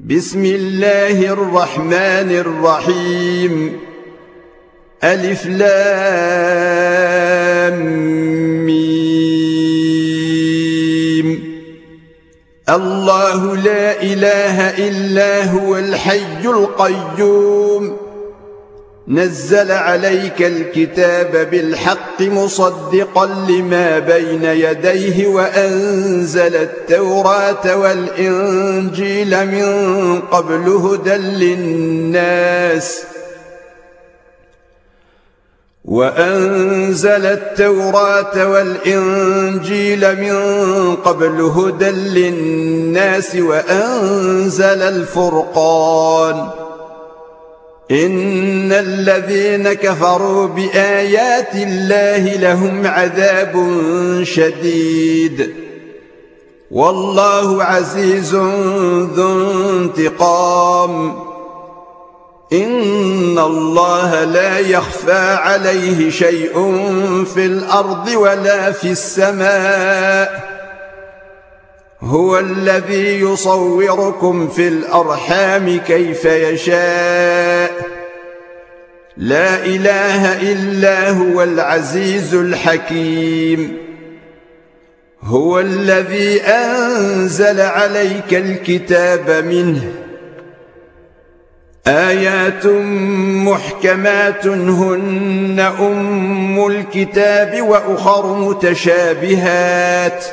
بسم الله الرحمن الرحيم. ألف لام ميم. الله لا إله إلا هو الحي القيوم. نزل عليك الكتاب بالحق مصدقا لما بين يديه وأنزل التوراة والإنجيل من قبل هدى للناس وأنزل الفرقان. إن الذين كفروا بآيات الله لهم عذاب شديد والله عزيز ذو انتقام. إن الله لا يخفى عليه شيء في الأرض ولا في السماء. هو الذي يصوركم في الأرحام كيف يشاء. لا إله إلا هو العزيز الحكيم. هو الذي أنزل عليك الكتاب منه آيات محكمات هن أم الكتاب وأخر متشابهات.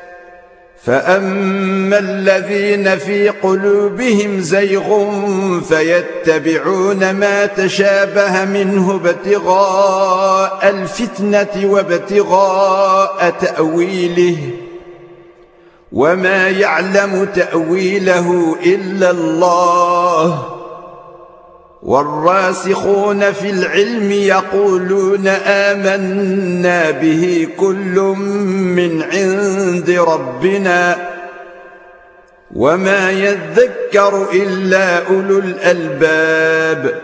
فأما الذين في قلوبهم زيغ فيتبعون ما تشابه منه ابتغاء الفتنة وابتغاء تأويله وما يعلم تأويله إلا الله. والراسخون في العلم يقولون آمنا به كل من عند ربنا وما يذكر إلا أولو الألباب.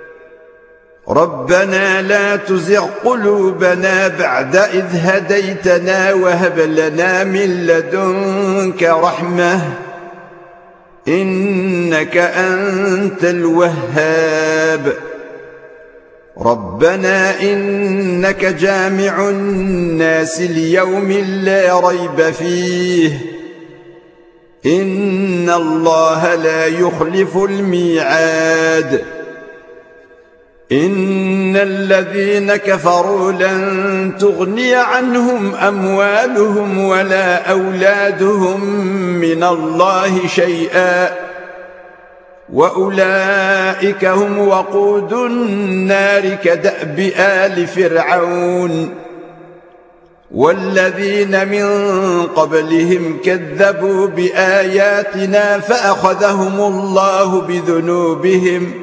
ربنا لا تزغ قلوبنا بعد إذ هديتنا وهب لنا من لدنك رحمة إنك أنت الوهاب. ربنا إنك جامع الناس ليوم لا ريب فيه. إن الله لا يخلف الميعاد. إن الذين كفروا لن تغني عنهم أموالهم ولا أولادهم من الله شيئا وأولئك هم وقود النار كدأب آل فرعون. والذين من قبلهم كذبوا بآياتنا فأخذهم الله بذنوبهم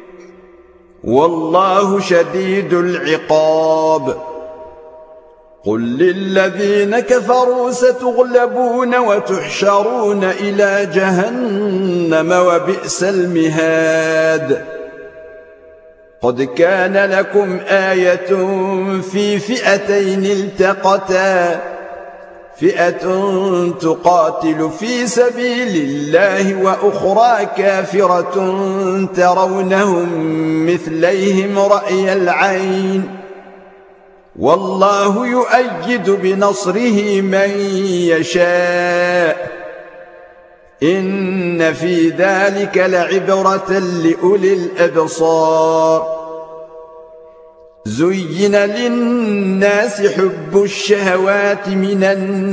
والله شديد العقاب. قل للذين كفروا ستغلبون وتحشرون إلى جهنم وبئس المهاد. قد كان لكم آية في فئتين التقتا فئة تقاتل في سبيل الله وأخرى كافرة ترونهم مثليهم رأي العين والله يؤيد بنصره من يشاء. إن في ذلك لعبرة لأولي الأبصار. زين للناس حب الشهوات من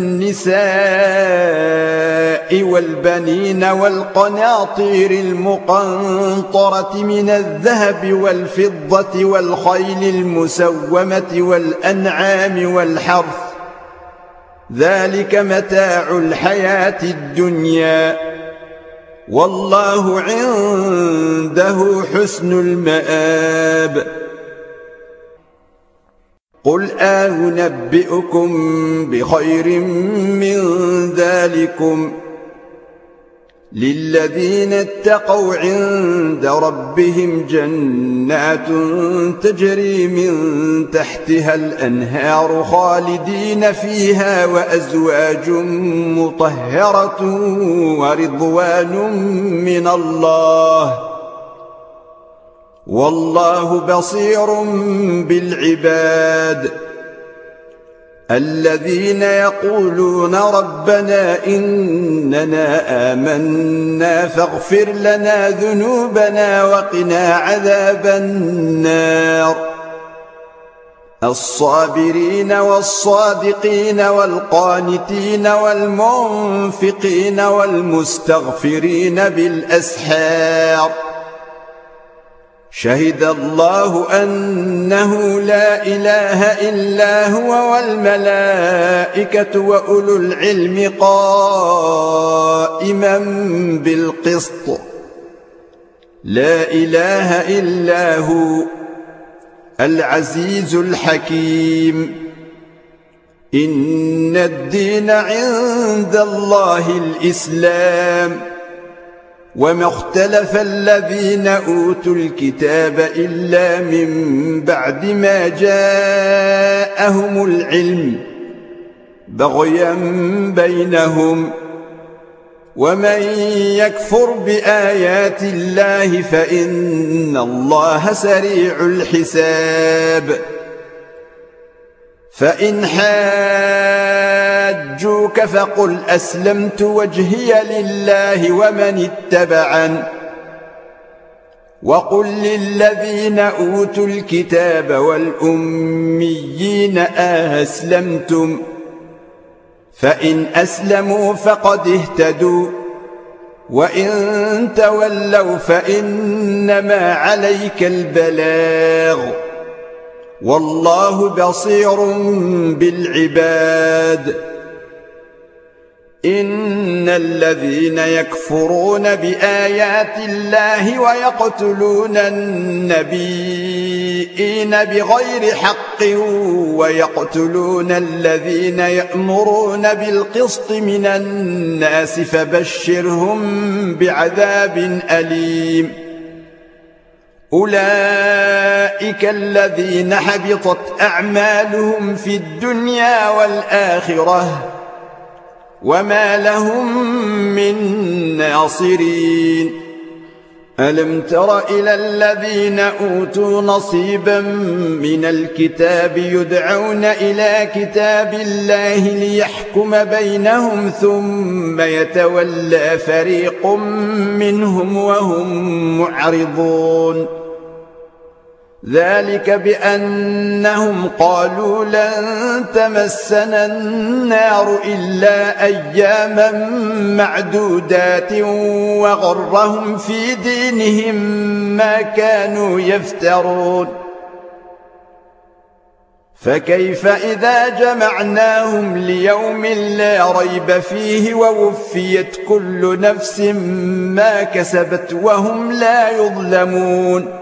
النساء والبنين والقناطير المقنطرة من الذهب والفضة والخيل المسومة والأنعام والحرث ذلك متاع الحياة الدنيا والله عنده حسن المآب. قل أنبئكم بخير من ذلكم للذين اتقوا عند ربهم جنات تجري من تحتها الأنهار خالدين فيها وأزواج مطهرة ورضوان من الله والله بصير بالعباد الذين يقولون ربنا إننا آمنا فاغفر لنا ذنوبنا وقنا عذاب النار الصابرين والصادقين والقانتين والمنفقين والمستغفرين بالأسحار شهد الله أنه لا إله إلا هو والملائكة وأولو العلم قائما بالقسط لا إله إلا هو العزيز الحكيم إن الدين عند الله الإسلام وما اختلف الذين أوتوا الكتاب إلا من بعد ما جاءهم العلم بغيا بينهم ومن يكفر بآيات الله فإن الله سريع الحساب فإن حاجوك فقل أسلمت وجهي لله ومن اتبعن وقل للذين أوتوا الكتاب والأميين أسلمتم فإن أسلموا فقد اهتدوا وإن تولوا فإنما عليك البلاغ والله بصير بالعباد إن الذين يكفرون بآيات الله ويقتلون النبيين بغير حق ويقتلون الذين يأمرون بالقسط من الناس فبشرهم بعذاب أليم أولئك الذين حبطت أعمالهم في الدنيا والآخرة وما لهم من ناصرين ألم تر إلى الذين أوتوا نصيبا من الكتاب يدعون إلى كتاب الله ليحكم بينهم ثم يتولى فريق منهم وهم معرضون ذلك بأنهم قالوا لن تمسنا النار إلا أياما معدودات وغرهم في دينهم ما كانوا يفترون فكيف إذا جمعناهم ليوم لا ريب فيه ووفيت كل نفس ما كسبت وهم لا يظلمون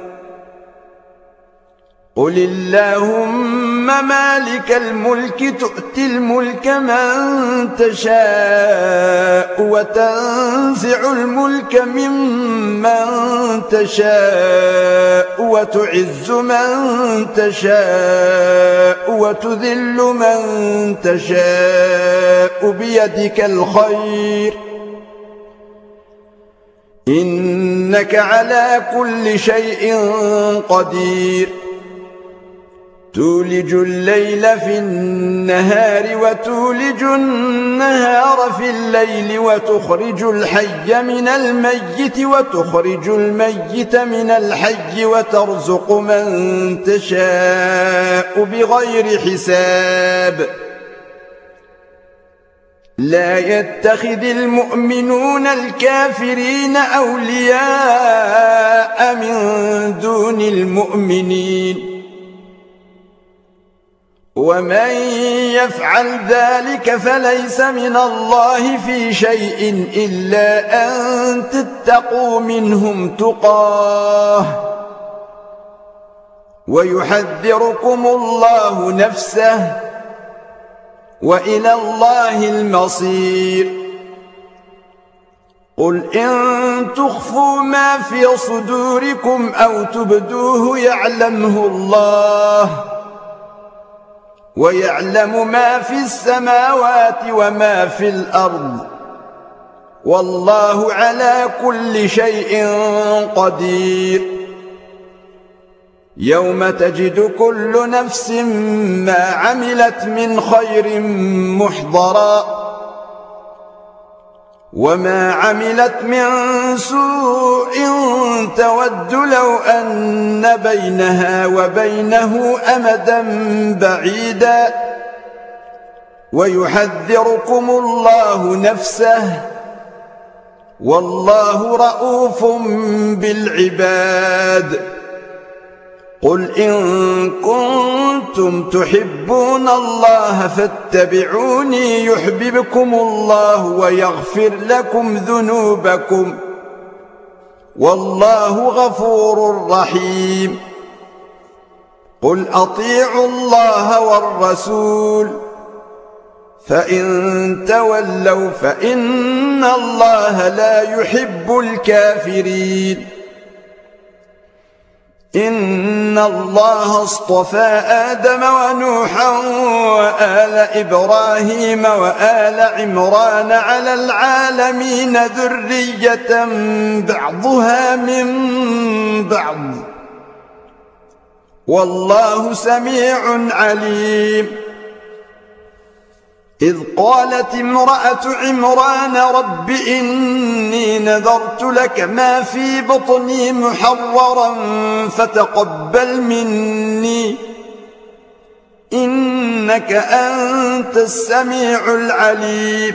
قل اللهم مالك الملك تؤتي الملك من تشاء وتنزع الملك ممن تشاء وتعز من تشاء وتذل من تشاء بيدك الخير إنك على كل شيء قدير تولج الليل في النهار وتولج النهار في الليل وتخرج الحي من الميت وتخرج الميت من الحي وترزق من تشاء بغير حساب لا يتخذ المؤمنون الكافرين أولياء من دون المؤمنين ومن يفعل ذلك فليس من الله في شيء إلا أن تتقوا منهم تقاه ويحذركم الله نفسه وإلى الله المصير قل إن تخفوا ما في صدوركم أو تبدوه يعلمه الله ويعلم ما في السماوات وما في الأرض والله على كل شيء قدير يوم تجد كل نفس ما عملت من خير محضرا وما عملت من سوء تود لو أن بينها وبينه أمدا بعيدا ويحذركم الله نفسه والله رؤوف بالعباد قل إن كنتم تحبون الله فاتبعوني يحببكم الله ويغفر لكم ذنوبكم والله غفور رحيم قل أطيعوا الله والرسول فإن تولوا فإن الله لا يحب الكافرين إن الله اصطفى آدم ونوحا وآل إبراهيم وآل عمران على العالمين ذرية بعضها من بعض والله سميع عليم إذ قالت امرأة عمران رب إني نذرت لك ما في بطني محررا فتقبل مني إنك أنت السميع العليم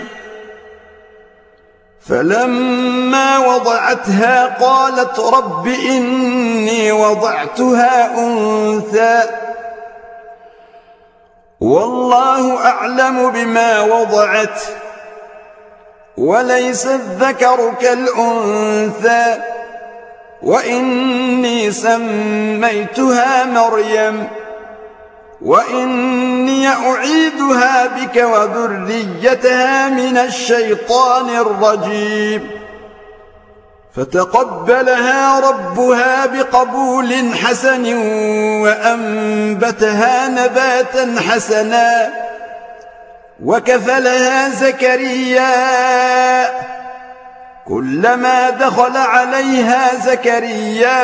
فلما وضعتها قالت رب إني وضعتها أنثى والله أعلم بما وضعت وليس الذكر كالأنثى وإني سميتها مريم وإني أعيذها بك وذريتها من الشيطان الرجيم فتقبلها ربها بقبول حسن وأنبتها نباتا حسنا وكفلها زكريا كلما دخل عليها زكريا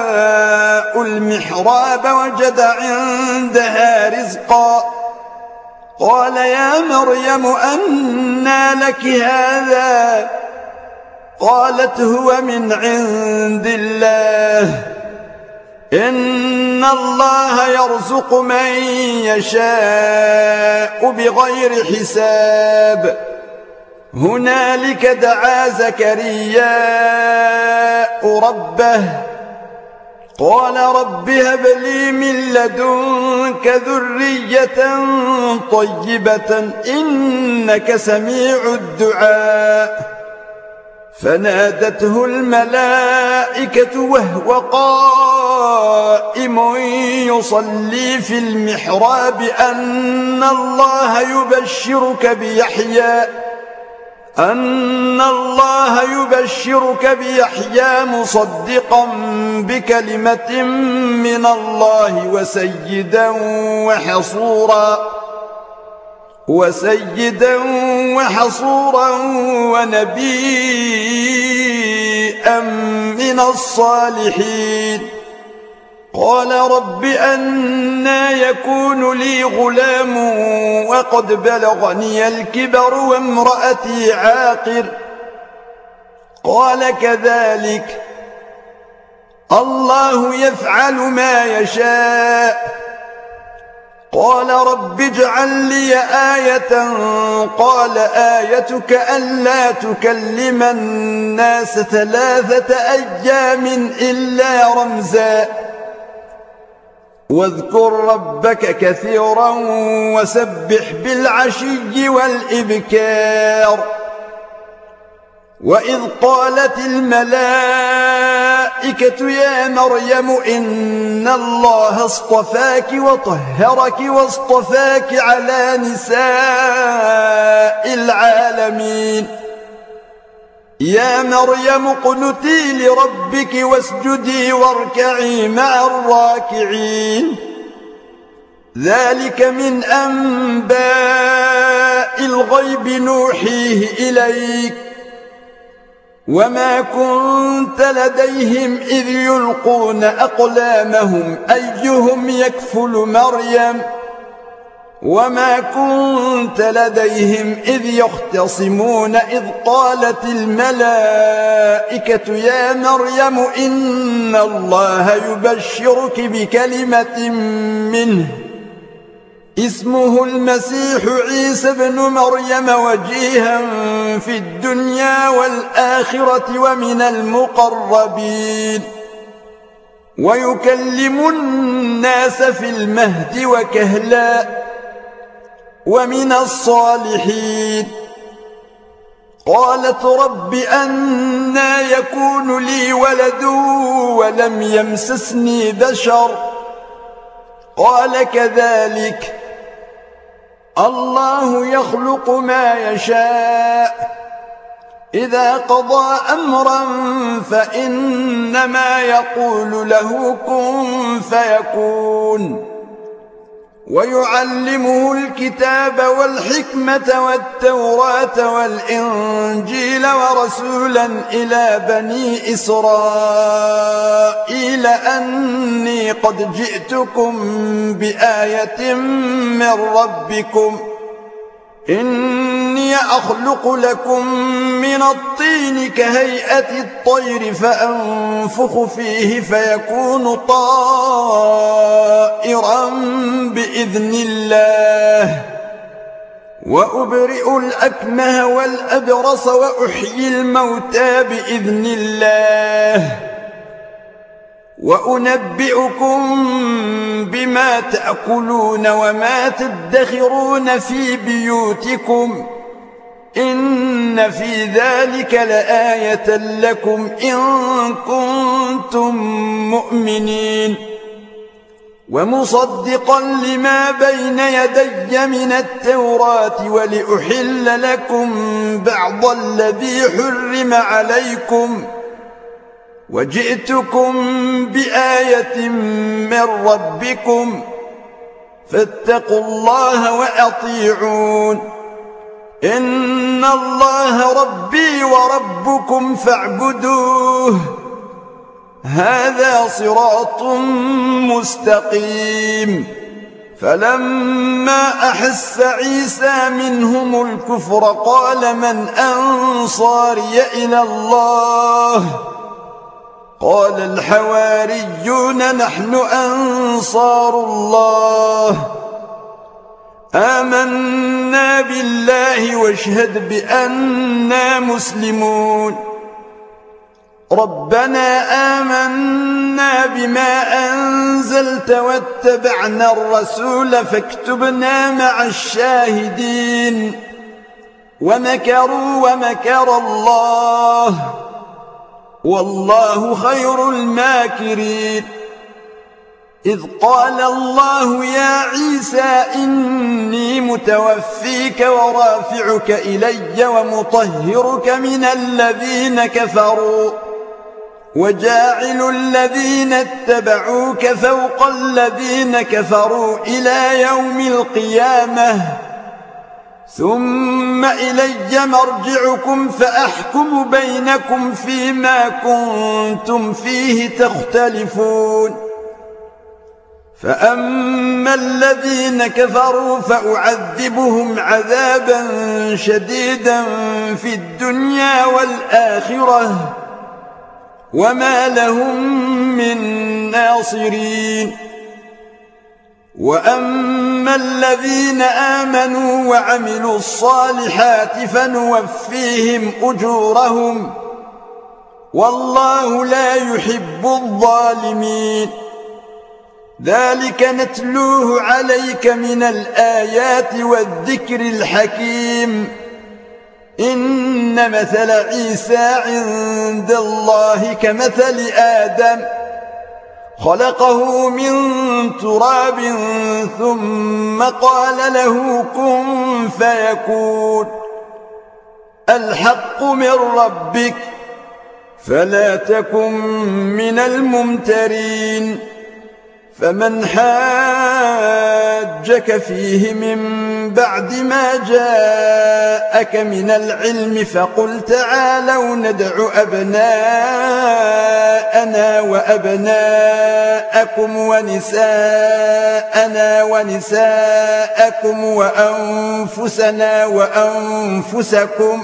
المحراب وجد عندها رزقا قال يا مريم أنى لك هذا قالت هو من عند الله إن الله يرزق من يشاء بغير حساب هنالك دعا زكريا ربه قال رب هب لي من لدنك ذرية طيبة إنك سميع الدعاء فنادته الملائكة وهو قائم يصلي في المحراب أن الله يبشرك بيحيى مصدقا بكلمة من الله وسيدا وحصورا ونبيا من الصالحين قال رب أنى يكون لي غلام وقد بلغني الكبر وامرأتي عاقر قال كذلك الله يفعل ما يشاء قال رب اجعل لي آية قال آيتك ألا تكلم الناس 3 أيام إلا رمزا واذكر ربك كثيرا وسبح بالعشي والإبكار وإذ قالت الملائكة يا مريم إن الله اصطفاك وطهرك واصطفاك على نساء العالمين يا مريم اقنتي لربك واسجدي واركعي مع الراكعين ذلك من أنباء الغيب نوحيه إليك وما كنت لديهم إذ يلقون أقلامهم أيهم يكفل مريم وما كنت لديهم إذ يختصمون إذ قالت الملائكة يا مريم إن الله يبشرك بكلمة منه اسمه المسيح عيسى بن مريم وجيها في الدنيا والآخرة ومن المقربين ويكلم الناس في المهد وكهلا ومن الصالحين قالت رب أنى يكون لي ولد ولم يمسسني بشر قال كذلك الله يخلق ما يشاء إذا قضى أمرا فإنما يقول له كن فيكون ويعلمه الكتاب والحكمة والتوراة والإنجيل ورسولا إلى بني إسرائيل أني قد جئتكم بآية من ربكم إني أخلق لكم من الطين كهيئة الطير فأنفخ فيه فيكون طائرا بإذن الله وأبرئ الأكمه والأبرص وأحيي الموتى بإذن الله وأنبئكم بما تأكلون وما تدخرون في بيوتكم إن في ذلك لآية لكم إن كنتم مؤمنين ومصدقا لما بين يدي من التوراة ولأحل لكم بعض الذي حرم عليكم وجئتكم بآية من ربكم فاتقوا الله وأطيعون إن الله ربي وربكم فاعبدوه هذا صراط مستقيم فلما أحس عيسى منهم الكفر قال من أنصاري إلى الله قال الحواريون نحن أنصار الله آمنا بالله واشهد بأننا مسلمون ربنا آمنا بما أنزلت واتبعنا الرسول فاكتبنا مع الشاهدين ومكروا ومكر الله والله خير الماكرين إذ قال الله يا عيسى إني متوفيك ورافعك إلي ومطهرك من الذين كفروا وجاعل الذين اتبعوك فوق الذين كفروا إلى يوم القيامة ثم إلي مرجعكم فأحكم بينكم فيما كنتم فيه تختلفون فأما الذين كفروا فأعذبهم عذابا شديدا في الدنيا والآخرة وما لهم من ناصرين وأما الذين آمنوا وعملوا الصالحات فنوفيهم أجورهم والله لا يحب الظالمين ذلك نتلوه عليك من الآيات والذكر الحكيم إن مثل عيسى عند الله كمثل آدم خلقه من تراب ثم قال له كن فيكون الحق من ربك فلا تكن من الممترين. فمن حاجك فيه من بعد ما جاءك من العلم فقل تعالوا ندع أبناءنا وأبناءكم ونساءنا ونساءكم وأنفسنا وأنفسكم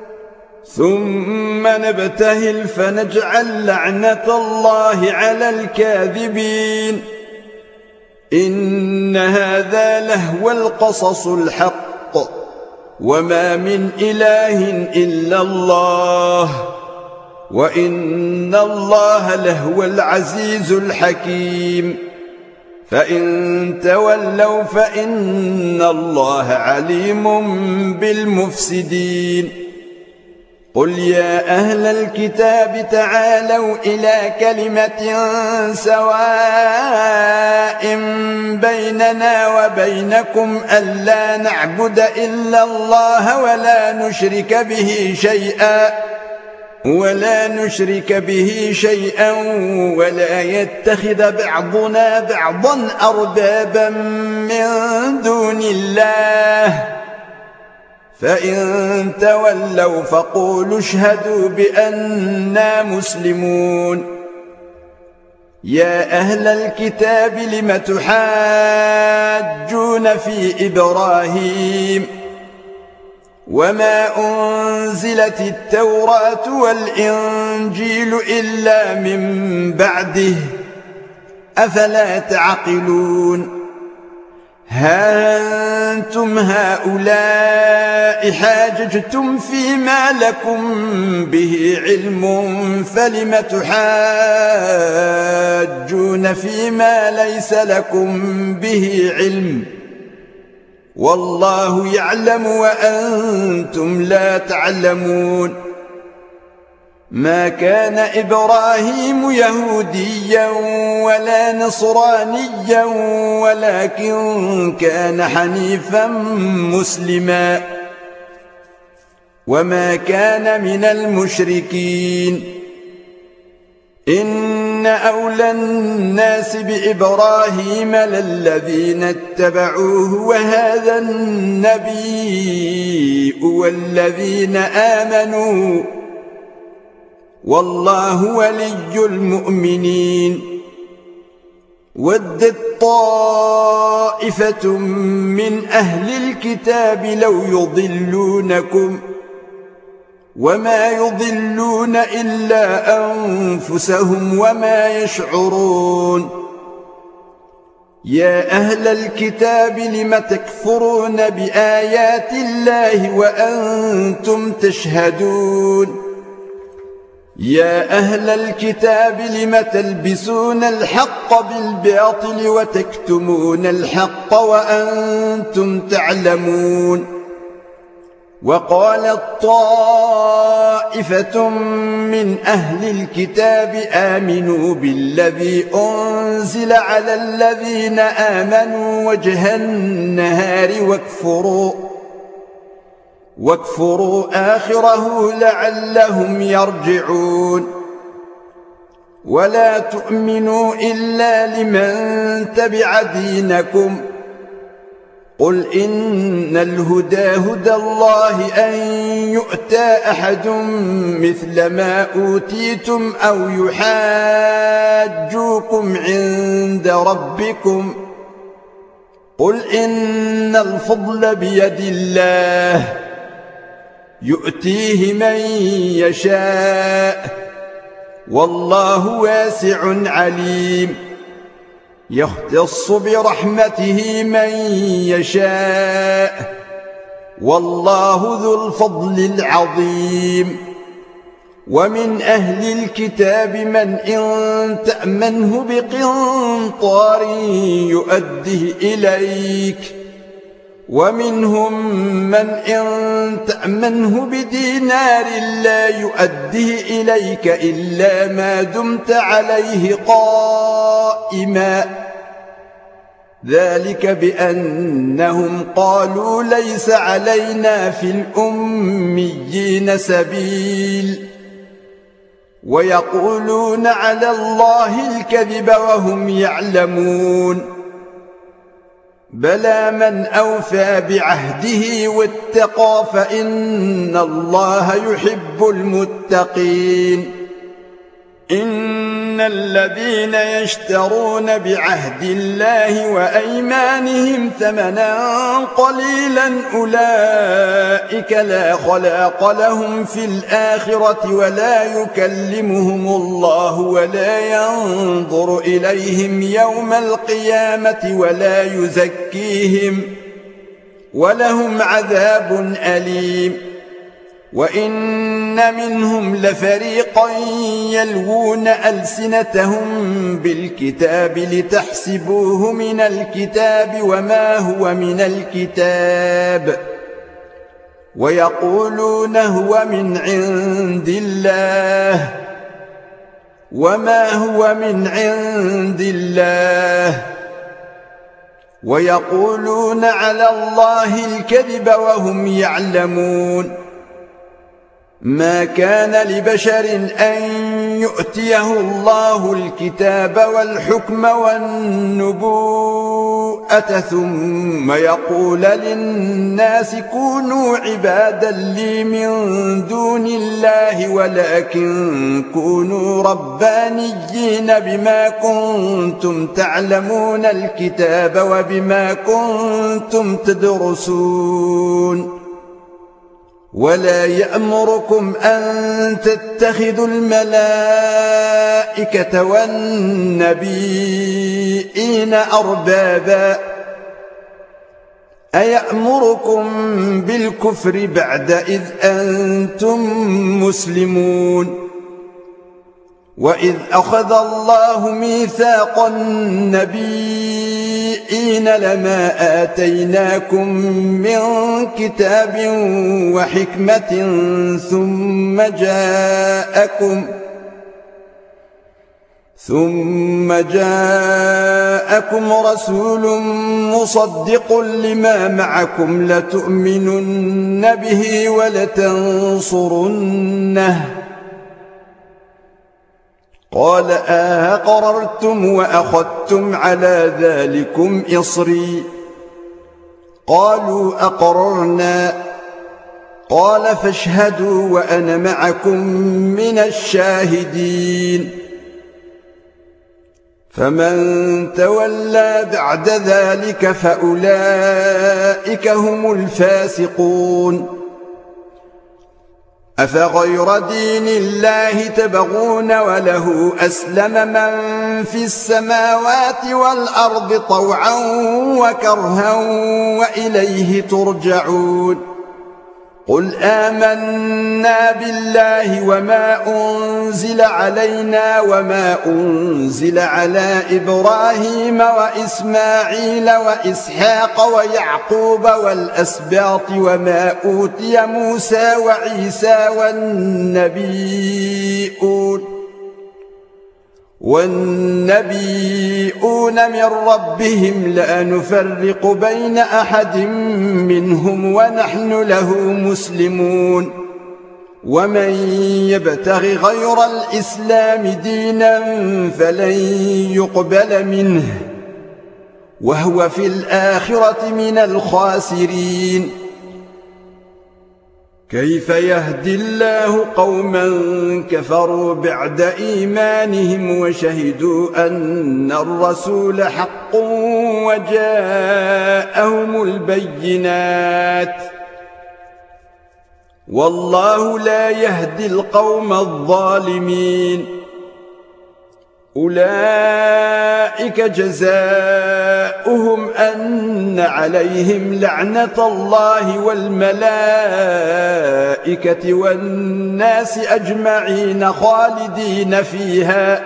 ثم نبتهل فنجعل لعنة الله على الكاذبين. إن هذا لهو القصص الحق وما من إله إلا الله وإن الله لهو العزيز الحكيم. فإن تولوا فإن الله عليم بالمفسدين. قل يا أهل الكتاب تعالوا إلى كلمة سواء بيننا وبينكم ألا نعبد إلا الله ولا نشرك به شيئا ولا يتخذ بعضنا بعضا أربابا من دون الله. فإن تولوا فقولوا اشهدوا بأننا مسلمون. يا أهل الكتاب لم تحاجون في إبراهيم وما أنزلت التوراة والإنجيل إلا من بعده أفلا تعقلون. ها أنتم هؤلاء حاججتم فيما لكم به علم فلم تحاجون فيما ليس لكم به علم والله يعلم وأنتم لا تعلمون. ما كان إبراهيم يهوديا ولا نصرانيا ولكن كان حنيفا مسلما وما كان من المشركين. إن أولى الناس بإبراهيم للذين اتبعوه وهذا النبي والذين آمنوا والله ولي المؤمنين. ودت طائفة من أهل الكتاب لو يضلونكم وما يضلون إلا أنفسهم وما يشعرون. يا أهل الكتاب لم تكفرون بآيات الله وأنتم تشهدون. يا أهل الكتاب لم تلبسون الحق بالباطل وتكتمون الحق وأنتم تعلمون. وقالت طائفة من أهل الكتاب آمنوا بالذي أنزل على الذين آمنوا وجه النهار واكفروا آخره لعلهم يرجعون. ولا تؤمنوا إلا لمن تبع دينكم. قل إن الهدى هدى الله أن يؤتى أحد مثل ما أوتيتم أو يحاجوكم عند ربكم. قل إن الفضل بيد الله يؤتيه من يشاء والله واسع عليم. يختص برحمته من يشاء والله ذو الفضل العظيم. ومن أهل الكتاب من إن تأمنه بقنطار يؤده إليك ومنهم من إن تأمنه بدينار لا يؤده إليك إلا ما دمت عليه قائما ذلك بأنهم قالوا ليس علينا في الأميين سبيل ويقولون على الله الكذب وهم يعلمون بلى من أوفى بعهده واتقى فإن الله يحب المتقين إن الذين يشترون بعهد الله وأيمانهم ثمنا قليلا أولئك لا خلاق لهم في الآخرة ولا يكلمهم الله ولا ينظر إليهم يوم القيامة ولا يزكيهم ولهم عذاب أليم وإن منهم لفريقا يلوون ألسنتهم بالكتاب لتحسبوه من الكتاب وما هو من الكتاب ويقولون هو من عند الله وما هو من عند الله ويقولون على الله الكذب وهم يعلمون ما كان لبشر أن يؤتيه الله الكتاب والحكم والنبوءة ثم يقول للناس كونوا عبادا لي من دون الله ولكن كونوا ربانيين بما كنتم تعلمون الكتاب وبما كنتم تدرسون ولا يأمركم أن تتخذوا الملائكة والنبيين أربابا أيأمركم بالكفر بعد إذ أنتم مسلمون وإذ أخذ الله ميثاق النبيين لما آتيناكم من كتاب وحكمة ثم جاءكم رسول مصدق لما معكم لتؤمنن به ولتنصرنه قال أقررتم وأخذتم على ذلكم إصري قالوا أقررنا قال فاشهدوا وأنا معكم من الشاهدين فمن تولى بعد ذلك فأولئك هم الفاسقون أفغير دين الله تبغون وله أسلم من في السماوات والأرض طوعا وكرها وإليه ترجعون قل آمنا بالله وما أنزل علينا وما أنزل على إبراهيم وإسماعيل وإسحاق ويعقوب والأسباط وما أوتي موسى وعيسى والنبيون من ربهم لا نفرق بين أحد منهم ونحن له مسلمون ومن يبتغ غير الإسلام دينا فلن يقبل منه وهو في الآخرة من الخاسرين كيف يهدي الله قوما كفروا بعد إيمانهم وشهدوا أن الرسول حق وجاءهم البينات والله لا يهدي القوم الظالمين أولئك جزاؤهم أن عليهم لعنة الله والملائكة والناس أجمعين خالدين فيها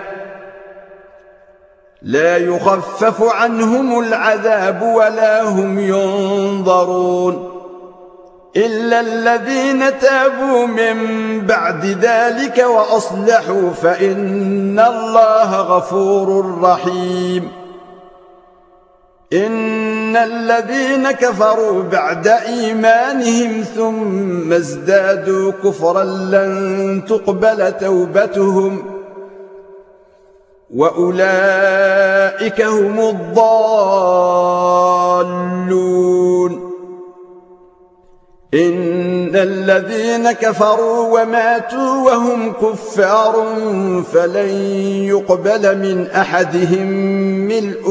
لا يخفف عنهم العذاب ولا هم ينظرون إلا الذين تابوا من بعد ذلك وأصلحوا فإن الله غفور رحيم إن الذين كفروا بعد إيمانهم ثم ازدادوا كفرا لن تقبل توبتهم وأولئك هم الضالون. إن الذين كفروا وماتوا وهم كفار فلن يقبل من أحدهم ملء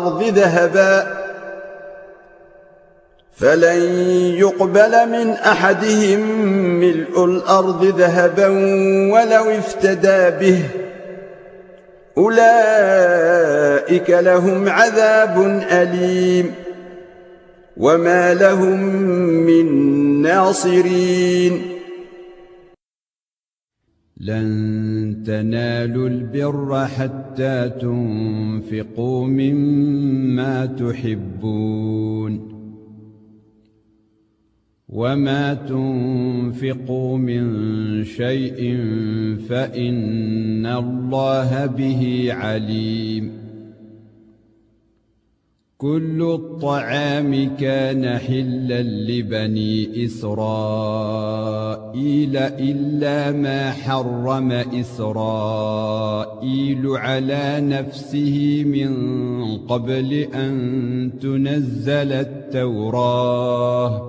الأرض ذهبا ولو افتدى به أولئك لهم عذاب أليم وما لهم من ناصرين. لن تنالوا البر حتى تنفقوا مما تحبون وما تنفقوا من شيء فإن الله به عليم. كل الطعام كان حلا لبني إسرائيل إلا ما حرم إسرائيل على نفسه من قبل أن تنزل التوراة.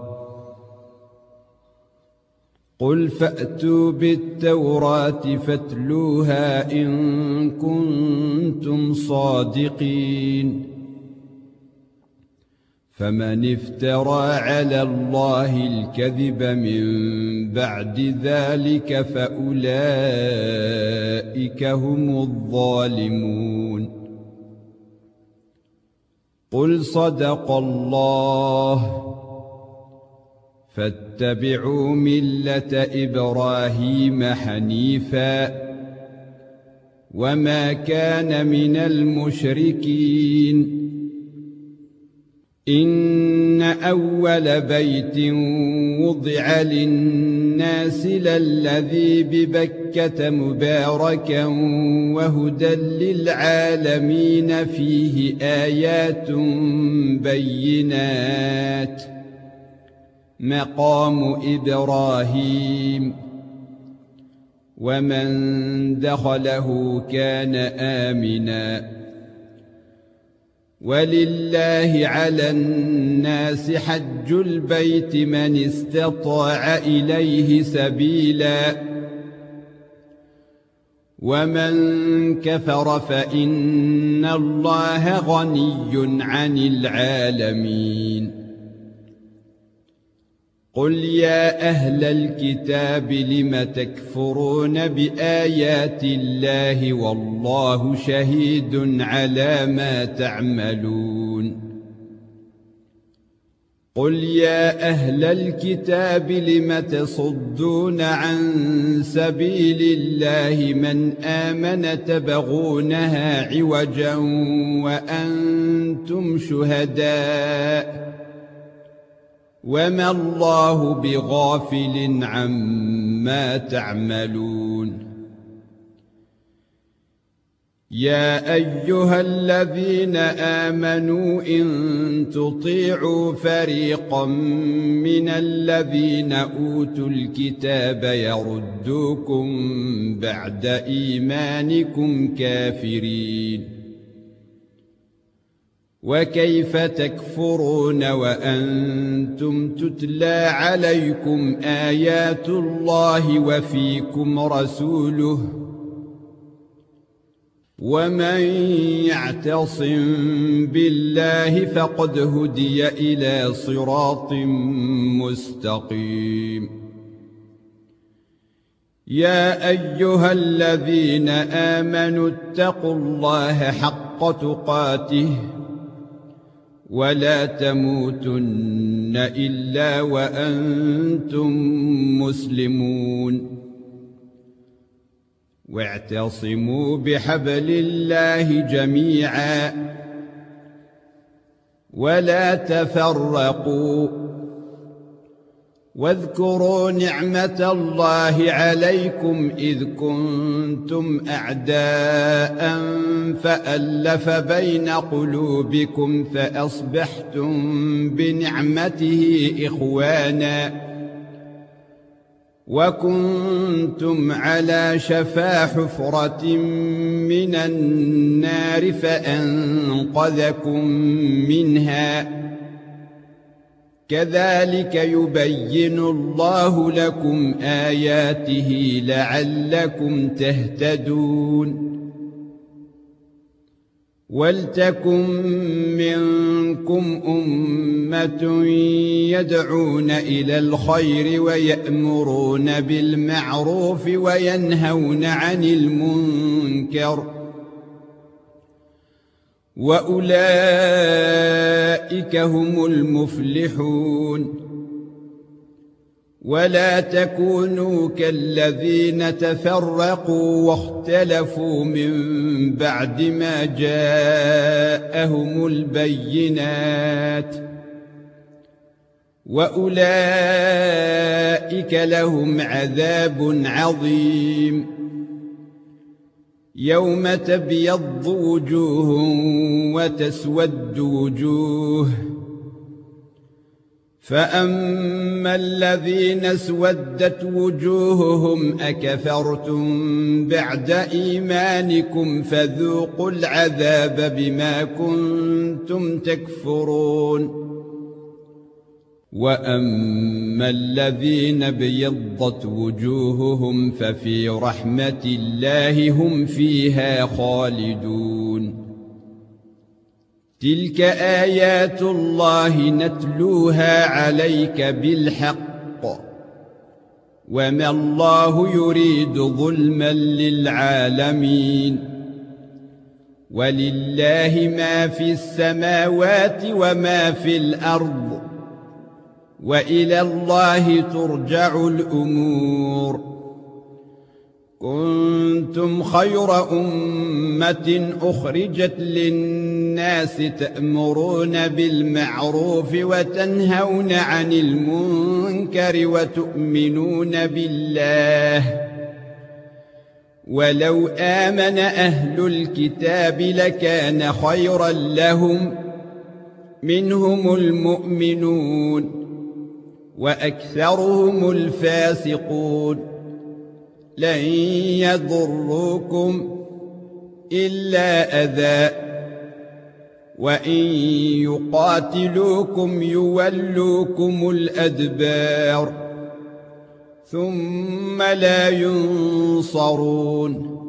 قل فأتوا بالتوراة فاتلوها إن كنتم صادقين. فمن افترى على الله الكذب من بعد ذلك فأولئك هم الظالمون. قل صدق الله فاتبعوا ملة إبراهيم حنيفا وما كان من المشركين. إن أول بيت وضع للناس للذي ببكة مباركا وهدى للعالمين فيه آيات بينات مقام إبراهيم ومن دخله كان آمنا. ولله على الناس حج البيت من استطاع إليه سبيلا ومن كفر فإن الله غني عن العالمين. قل يا أهل الكتاب لم تكفرون بآيات الله والله شهيد على ما تعملون. قل يا أهل الكتاب لم تصدون عن سبيل الله من آمن تبغونها عوجا وأنتم شهداء وما الله بغافل عما تعملون. يا أيها الذين آمنوا إن تطيعوا فريقا من الذين أوتوا الكتاب يردوكم بعد إيمانكم كافرين. وكيف تكفرون وأنتم تتلى عليكم آيات الله وفيكم رسوله ومن يعتصم بالله فقد هدي إلى صراط مستقيم. يا أيها الذين آمنوا اتقوا الله حق تقاته ولا تموتن إلا وأنتم مسلمون. واعتصموا بحبل الله جميعا ولا تفرقوا واذكروا نعمة الله عليكم إذ كنتم أعداء فألف بين قلوبكم فأصبحتم بنعمته إخوانا وكنتم على شفا حفرة من النار فأنقذكم منها كذلك يبين الله لكم آياته لعلكم تهتدون ولتكن منكم أمة يدعون إلى الخير ويأمرون بالمعروف وينهون عن المنكر وأولئك هم المفلحون ولا تكونوا كالذين تفرقوا واختلفوا من بعد ما جاءهم البينات وأولئك لهم عذاب عظيم يوم تبيض وجوه وتسود وجوه فأما الذين اسودت وجوههم أكفرتم بعد إيمانكم فذوقوا العذاب بما كنتم تكفرون وأما الذين ابيضت وجوههم ففي رحمة الله هم فيها خالدون تلك آيات الله نتلوها عليك بالحق وما الله يريد ظلما للعالمين ولله ما في السماوات وما في الأرض وإلى الله ترجع الأمور كنتم خير أمة أخرجت للناس تأمرون بالمعروف وتنهون عن المنكر وتؤمنون بالله ولو آمن أهل الكتاب لكان خيرا لهم منهم المؤمنون وأكثرهم الفاسقون لن يضروكم إلا أذى وإن يقاتلوكم يولوكم الأدبار ثم لا ينصرون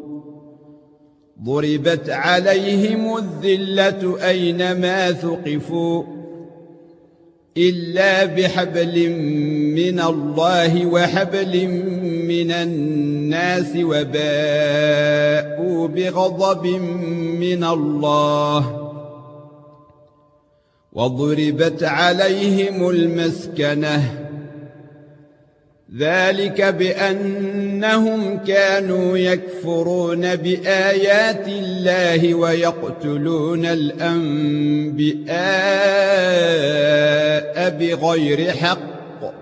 ضربت عليهم الذلة أينما ثقفوا إلا بحبل من الله وحبل من الناس وباءوا بغضب من الله وضربت عليهم المسكنة ذلك بأنهم كانوا يكفرون بآيات الله ويقتلون الأنبياء بغير حق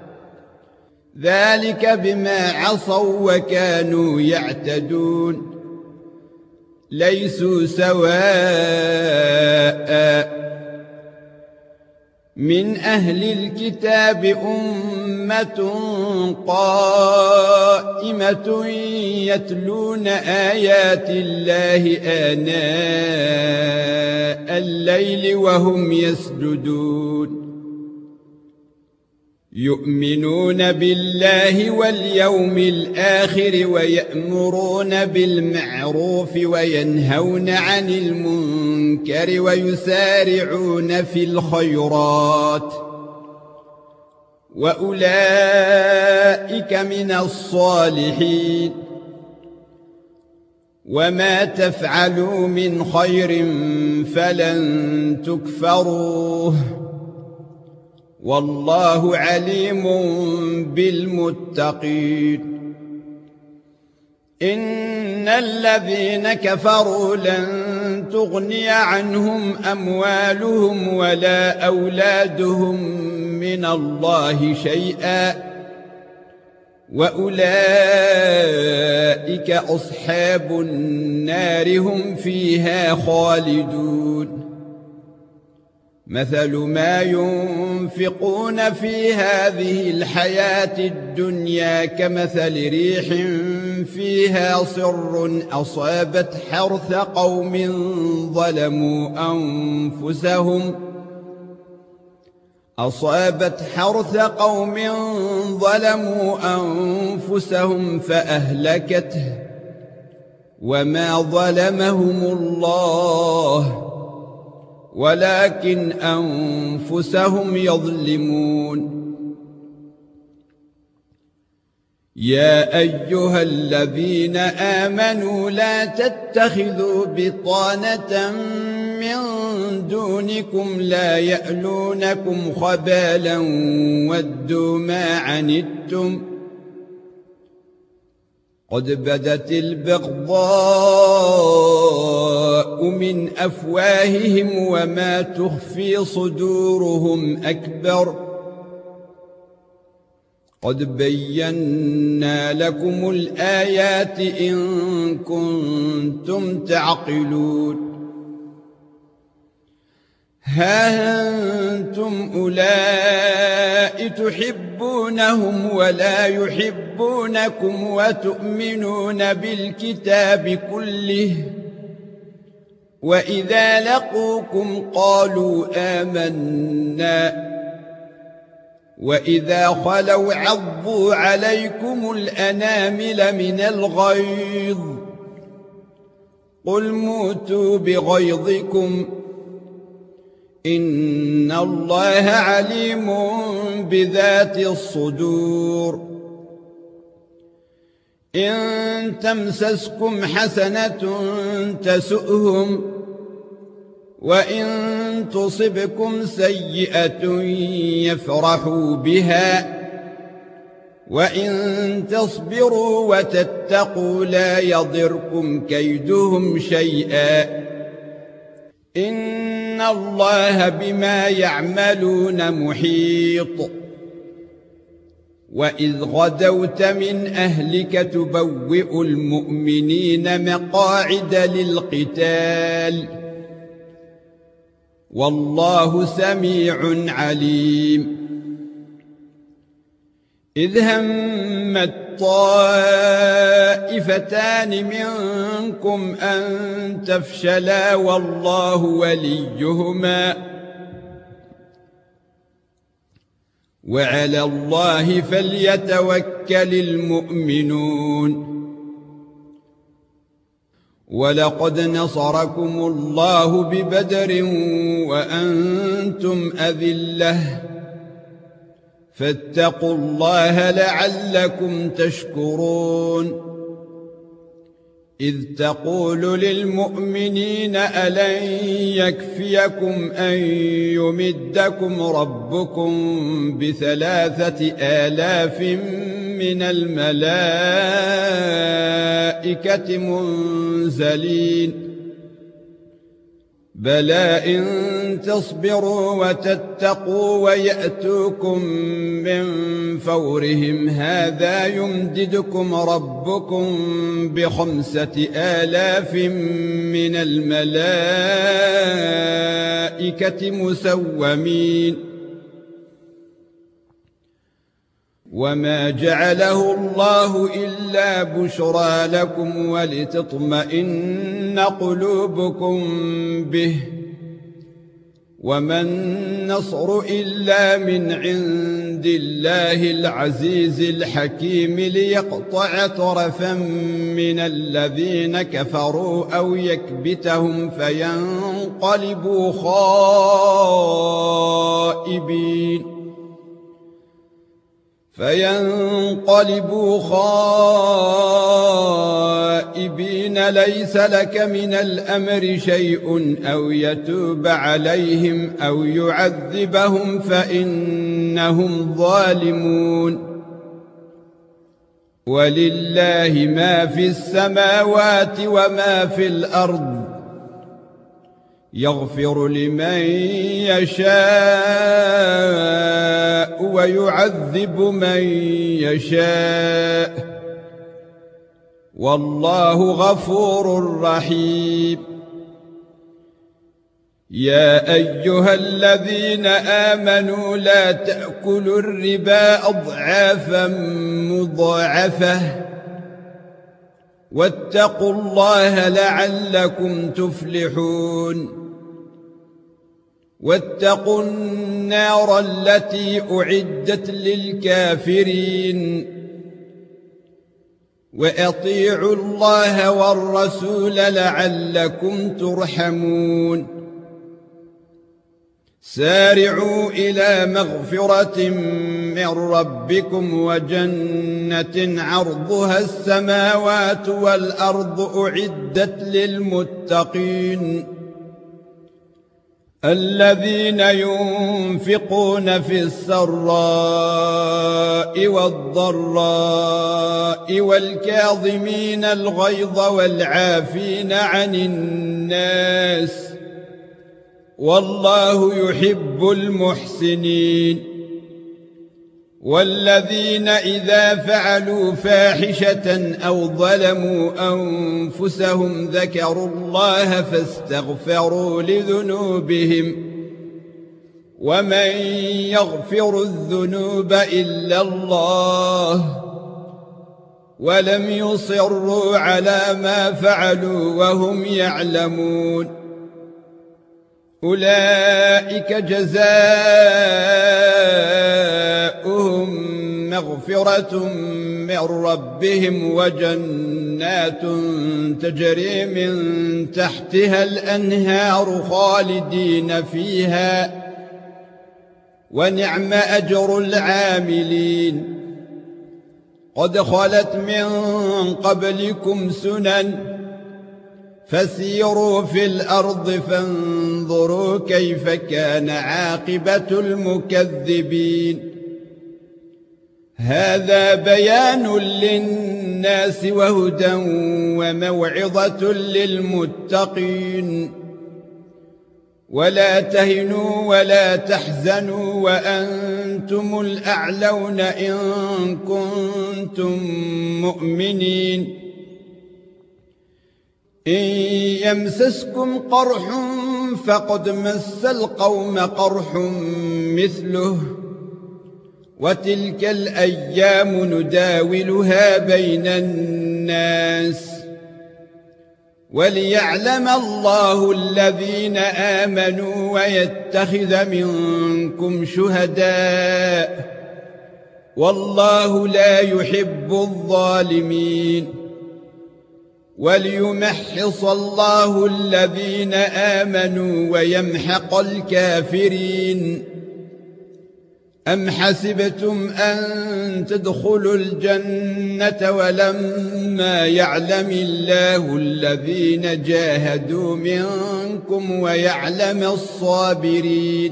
ذلك بما عصوا وكانوا يعتدون ليسوا سواء من أهل الكتاب أمة قائمة يتلون آيات الله آناء الليل وهم يسجدون يؤمنون بالله واليوم الآخر ويأمرون بالمعروف وينهون عن المنكر ويسارعون في الخيرات وأولئك من الصالحين وما تفعلوا من خير فلن تكفروه والله عليم بالمتقين إن الذين كفروا لن تغني عنهم أموالهم ولا أولادهم من الله شيئا وأولئك أصحاب النار هم فيها خالدون مثل ما ينفقون في هذه الحياة الدنيا كمثل ريح فيها صر أصابت حرث قوم ظلموا أنفسهم فأهلكته وما ظلمهم الله ولكن أنفسهم يظلمون يا أيها الذين آمنوا لا تتخذوا بطانة من دونكم لا يألونكم خبالا ودوا ما عنتم قد بدت البغضاء من أفواههم وما تخفي صدورهم أكبر قد بينا لكم الآيات إن كنتم تعقلون ها أنتم أولئك تحبونهم ولا يحبونكم وتؤمنون بالكتاب كله وإذا لقوكم قالوا آمنا وإذا خلوا عضوا عليكم الأنامل من الغيظ قل موتوا بغيظكم إن الله عليم بذات الصدور إن تمسسكم حسنة تسؤهم وإن تصبكم سيئة يفرحوا بها وإن تصبروا وتتقوا لا يضركم كيدهم شيئا إن الله بما يعملون محيط وإذ غدوت من أهلك تبوئ المؤمنين مقاعد للقتال والله سميع عليم إذ همت طائفتان منكم أن تفشلا والله وليهما وعلى الله فليتوكل المؤمنون ولقد نصركم الله ببدر وأنتم أذلة فاتقوا الله لعلكم تشكرون إذ تقول للمؤمنين ألن يكفيكم أن يمدكم ربكم ب3,000 من الملائكة منزلين بلى إن تصبروا وتتقوا ويأتوكم من فورهم هذا يمددكم ربكم ب5,000 من الملائكة مسومين وما جعله الله إلا بشرى لكم ولتطمئن قلوبكم به وما النصر إلا من عند الله العزيز الحكيم ليقطع طرفا من الذين كفروا أو يكبتهم فينقلبوا خائبين ليس لك من الأمر شيء أو يتوب عليهم أو يعذبهم فإنهم ظالمون ولله ما في السماوات وما في الأرض يغفر لمن يشاء ويعذب من يشاء والله غفور رحيم يا أيها الذين آمنوا لا تأكلوا الربا أضعافا مضاعفة واتقوا الله لعلكم تفلحون واتقوا النار التي أعدت للكافرين وأطيعوا الله والرسول لعلكم ترحمون سارعوا إلى مغفرة من ربكم وجنة عرضها السماوات والأرض أعدت للمتقين الذين ينفقون في السراء والضراء والكاظمين الغيظ والعافين عن الناس والله يحب المحسنين والذين إذا فعلوا فاحشة أو ظلموا أنفسهم ذكروا الله فاستغفروا لذنوبهم ومن يغفر الذنوب إلا الله ولم يصروا على ما فعلوا وهم يعلمون أولئك جزاؤهم مغفرة من ربهم وجنات تجري من تحتها الأنهار خالدين فيها ونعم أجر العاملين قد خلت من قبلكم سنن فسيروا في الأرض فانظروا كيف كان عاقبة المكذبين هذا بيان للناس وهدى وموعظة للمتقين ولا تهنوا ولا تحزنوا وأنتم الأعلون إن كنتم مؤمنين إن يمسسكم قرح فقد مس القوم قرح مثله وتلك الأيام نداولها بين الناس وليعلم الله الذين آمنوا ويتخذ منكم شهداء والله لا يحب الظالمين وليمحص الله الذين آمنوا ويمحق الكافرين أم حسبتم أن تدخلوا الجنة ولما يعلم الله الذين جاهدوا منكم ويعلم الصابرين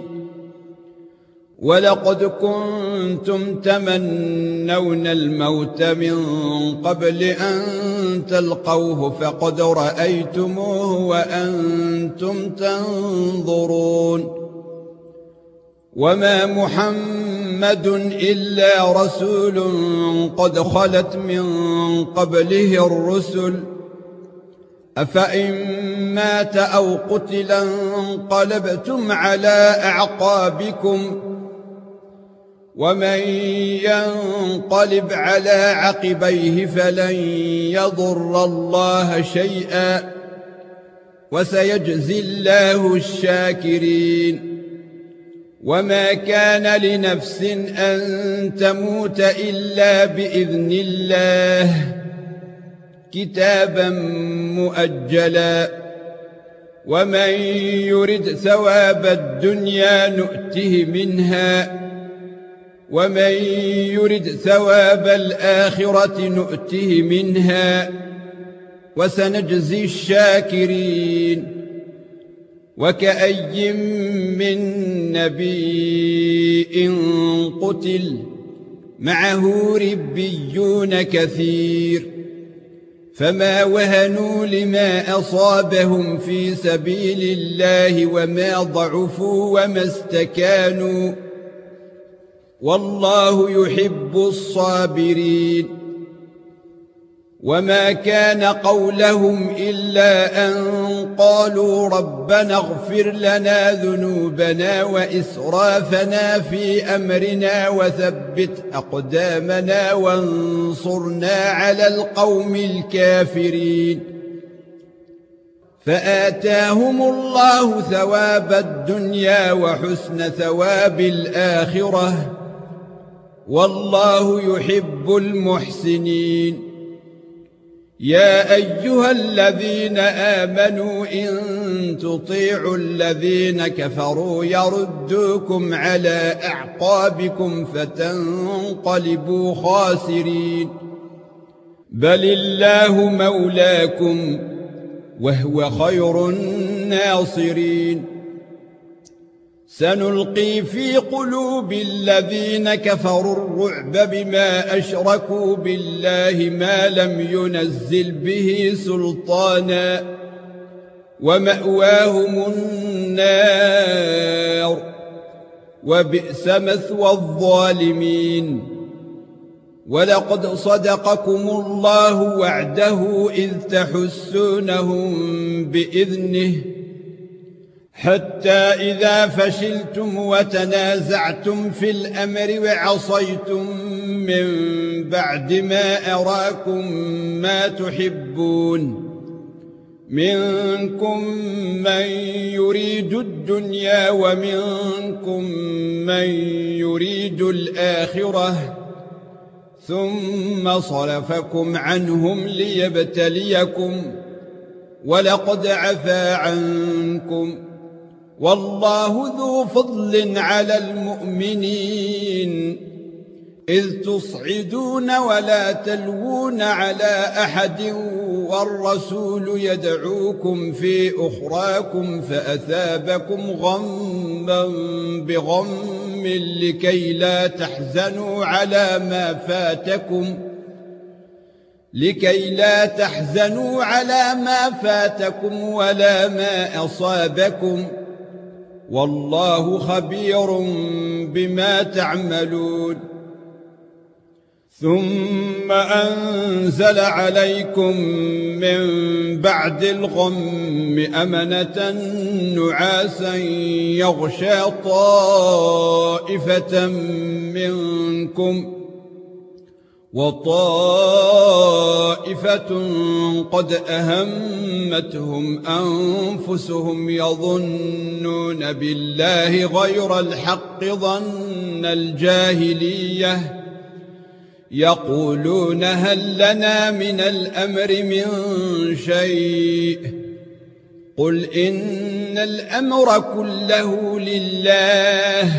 ولقد كنتم تمنون الموت من قبل أن تلقوه فقد رأيتموه وأنتم تنظرون وما محمد إلا رسول قد خلت من قبله الرسل أفإن مات أو قتل انقلبتم على أعقابكم ومن ينقلب على عقبيه فلن يضر الله شيئا وسيجزي الله الشاكرين وما كان لنفس أن تموت إلا بإذن الله كتابا مؤجلا ومن يرد ثواب الدنيا نؤته منها ومن يرد ثواب الآخرة نؤته منها وسنجزي الشاكرين وكأي من نبي قتل معه ربيون كثير فما وهنوا لما أصابهم في سبيل الله وما ضعفوا وما استكانوا والله يحب الصابرين وما كان قولهم إلا أن قالوا ربنا اغفر لنا ذنوبنا وإسرافنا في أمرنا وثبت أقدامنا وانصرنا على القوم الكافرين فآتاهم الله ثواب الدنيا وحسن ثواب الآخرة والله يحب المحسنين يا أيها الذين آمنوا إن تطيعوا الذين كفروا يردوكم على أعقابكم فتنقلبوا خاسرين بل الله مولاكم وهو خير الناصرين سنلقي في قلوب الذين كفروا الرعب بما أشركوا بالله ما لم ينزل به سلطانا ومأواهم النار وبئس مثوى الظالمين ولقد صدقكم الله وعده إذ تحسونهم بإذنه حتى إذا فشلتم وتنازعتم في الأمر وعصيتم من بعد ما أراكم ما تحبون منكم من يريد الدنيا ومنكم من يريد الآخرة ثم صرفكم عنهم ليبتليكم ولقد عفا عنكم والله ذو فضل على المؤمنين إذ تصعدون ولا تلوون على أحد والرسول يدعوكم في أخراكم فأثابكم غما بغم لكي لا تحزنوا على ما فاتكم ولا ما أصابكم والله خبير بما تعملون ثم أنزل عليكم من بعد الغم أمنة نعاسا يغشى طائفة منكم وطائفة قد أهمتهم أنفسهم يظنون بالله غير الحق ظن الجاهلية يقولون هل لنا من الأمر من شيء قل إن الأمر كله لله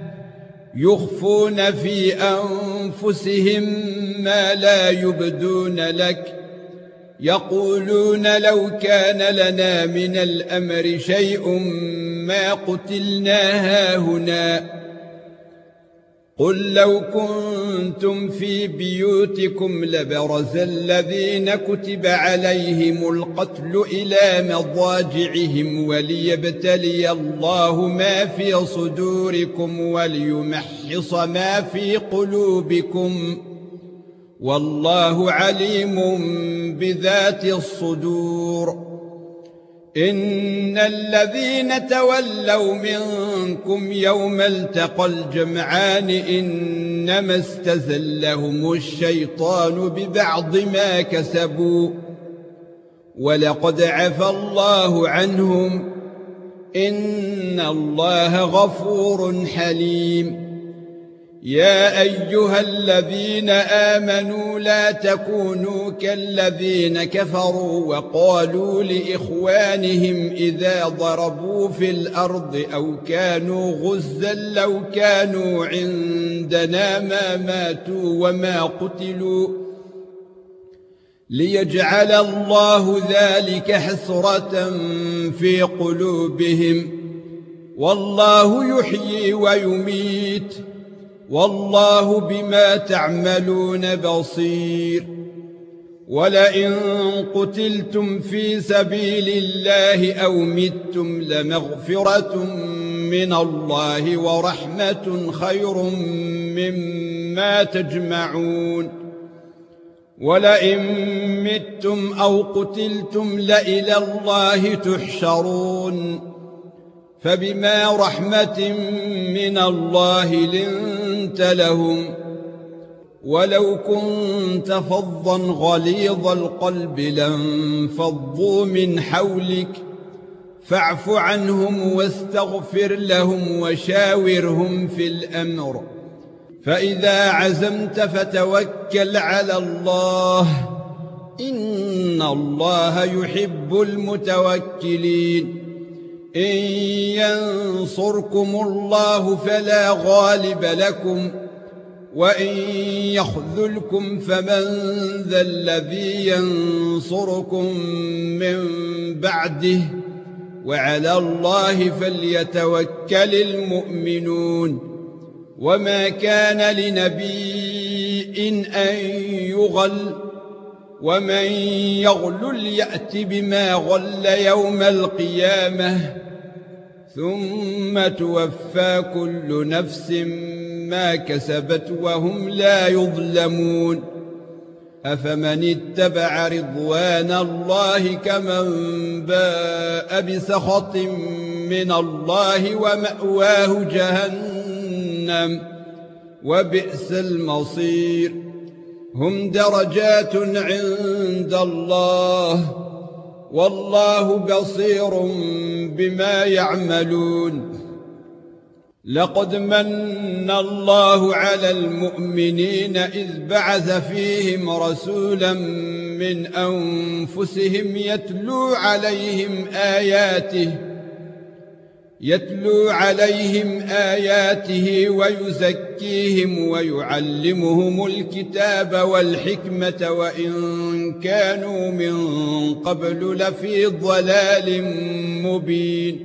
يخفون في أنفسهم ما لا يبدون لك يقولون لو كان لنا من الأمر شيء ما قتلنا هاهنا قل لو كنتم في بيوتكم لبرز الذين كتب عليهم القتل إلى مضاجعهم وليبتلي الله ما في صدوركم وليمحص ما في قلوبكم والله عليم بذات الصدور إن الذين تولوا منكم يوم التقى الجمعان إنما استزلهم الشيطان ببعض ما كسبوا ولقد عفى الله عنهم إن الله غفور حليم يا أيها الذين آمنوا لا تكونوا كالذين كفروا وقالوا لإخوانهم إذا ضربوا في الأرض أو كانوا غزا لو كانوا عندنا ما ماتوا وما قتلوا ليجعل الله ذلك حسرة في قلوبهم والله يحيي ويميت والله بما تعملون بصير ولئن قتلتم في سبيل الله أو متم لمغفرة من الله ورحمة خير مما تجمعون ولئن متم أو قتلتم لإلى الله تحشرون فبما رحمة من الله لنت لهم ولو كنت فظا غليظ القلب لانفضوا من حولك فاعف عنهم واستغفر لهم وشاورهم في الأمر فإذا عزمت فتوكل على الله إن الله يحب المتوكلين إن ينصركم الله فلا غالب لكم وإن يخذلكم فمن ذا الذي ينصركم من بعده وعلى الله فليتوكل المؤمنون وما كان لنبي أن يغل ومن يغلل يأت بما غل يوم القيامة ثم توفى كل نفس ما كسبت وهم لا يظلمون أفمن اتبع رضوان الله كمن باء بسخط من الله ومأواه جهنم وبئس المصير هم درجات عند الله والله بصير بما يعملون لقد من الله على المؤمنين إذ بعث فيهم رسولا من أنفسهم يتلو عليهم آياته ويزكيهم ويعلمهم الكتاب والحكمة وإن كانوا من قبل لفي ضلال مبين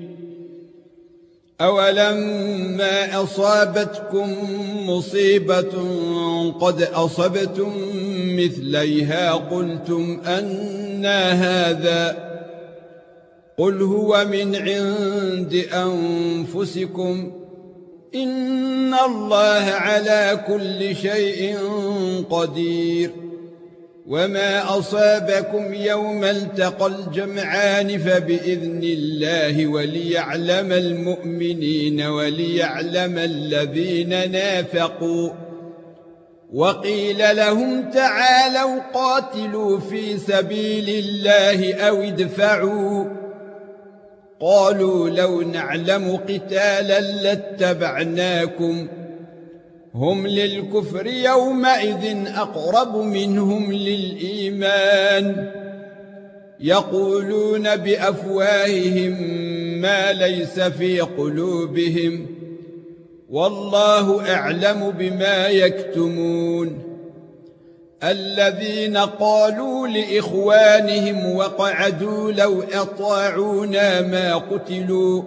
أولما أصابتكم مصيبة قد أصبتم مثليها قلتم أنى هذا قل هو من عند أنفسكم إن الله على كل شيء قدير وما أصابكم يوم التقى الجمعان فبإذن الله وليعلم المؤمنين وليعلم الذين نافقوا وقيل لهم تعالوا قاتلوا في سبيل الله أو ادفعوا قالوا لو نعلم قتالا لاتبعناكم هم للكفر يومئذ أقرب منهم للإيمان يقولون بأفواههم ما ليس في قلوبهم والله أعلم بما يكتمون الذين قالوا لإخوانهم وقعدوا لو أطاعونا ما قتلوا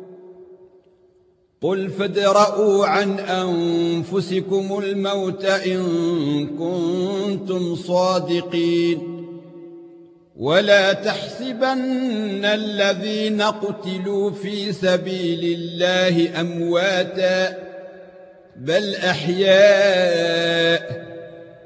قل فادرءوا عن أنفسكم الموت إن كنتم صادقين ولا تحسبن الذين قتلوا في سبيل الله أمواتا بل أحياء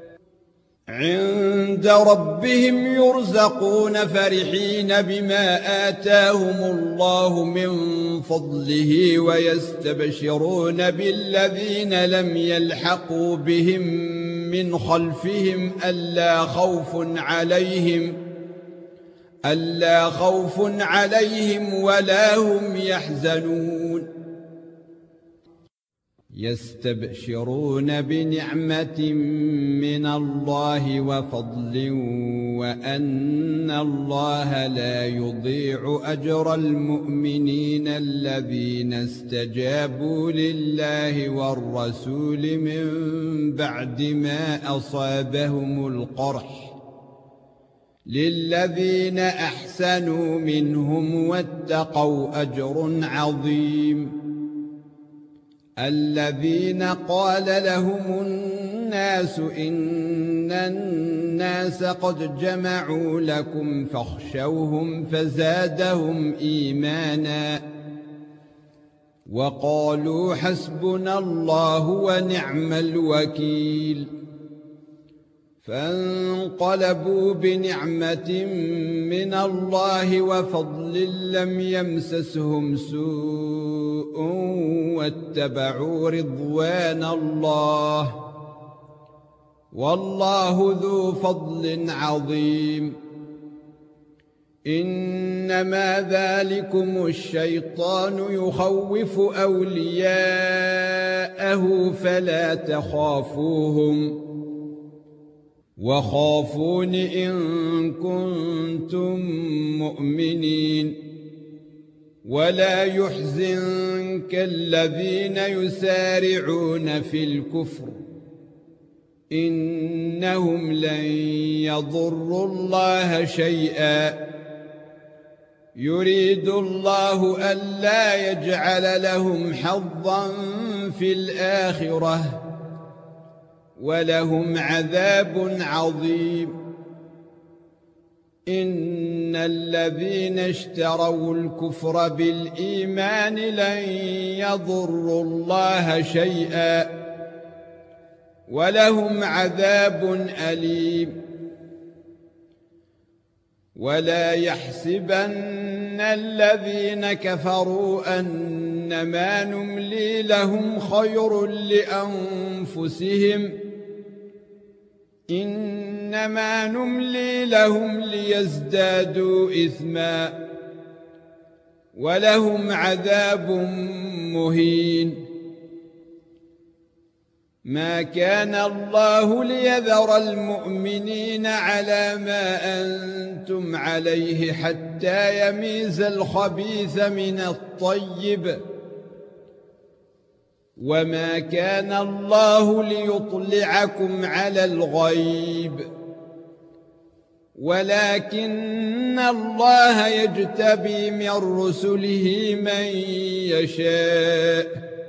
عند ربهم يرزقون فرحين بما آتاهم الله من فضله ويستبشرون بالذين لم يلحقوا بهم من خلفهم ألا خوف عليهم ولا هم يحزنون يستبشرون بنعمة من الله وفضل وأن الله لا يضيع أجر المؤمنين الذين استجابوا لله والرسول من بعد ما أصابهم القرح للذين أحسنوا منهم واتقوا أجر عظيم الذين قال لهم إن الناس قد جمعوا لكم فاخشوهم فزادهم إيمانا وقالوا حسبنا الله ونعم الوكيل فانقلبوا بنعمة من الله وفضل لم يمسسهم سوء واتبعوا رضوان الله والله ذو فضل عظيم إنما ذلكم الشيطان يخوف أولياءه فلا تخافوهم وخافون إن كنتم مؤمنين ولا يحزنك الذين يسارعون في الكفر إنهم لن يضروا الله شيئا يريد الله ألا يجعل لهم حظا في الآخرة ولهم عذاب عظيم إن الذين اشتروا الكفر بالإيمان لن يضروا الله شيئا ولهم عذاب أليم ولا يحسبن الذين كفروا أنما نملي لهم خير لأنفسهم إنما نملي لهم ليزدادوا إثما ولهم عذاب مهين ما كان الله ليذر المؤمنين على ما أنتم عليه حتى يميز الخبيث من الطيب وما كان الله ليطلعكم على الغيب ولكن الله يجتبي من رسله من يشاء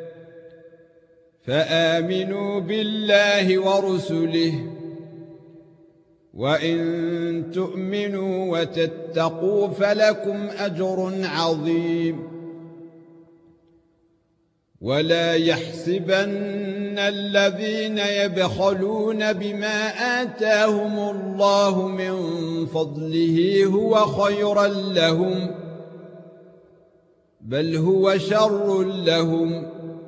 فآمنوا بالله ورسله وإن تؤمنوا وتتقوا فلكم أجر عظيم ولا يحسبن الذين يبخلون بما آتاهم الله من فضله هو خيرا لهم بل هو شر لهم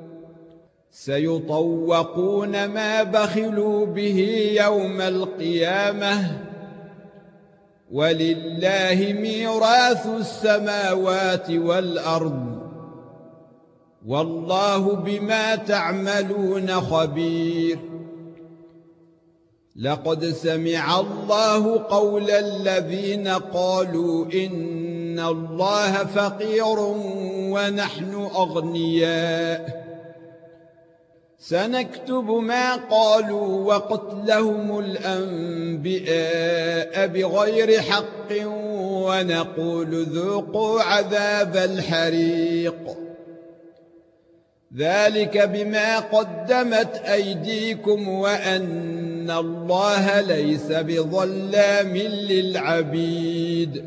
سيطوقون ما بخلوا به يوم القيامة ولله ميراث السماوات والأرض والله بما تعملون خبير لقد سمع الله قول الذين قالوا إن الله فقير ونحن أغنياء سنكتب ما قالوا وقتلهم الأنبياء بغير حق ونقول ذوقوا عذاب الحريق ذلك بما قدمت أيديكم وأن الله ليس بظلام للعبيد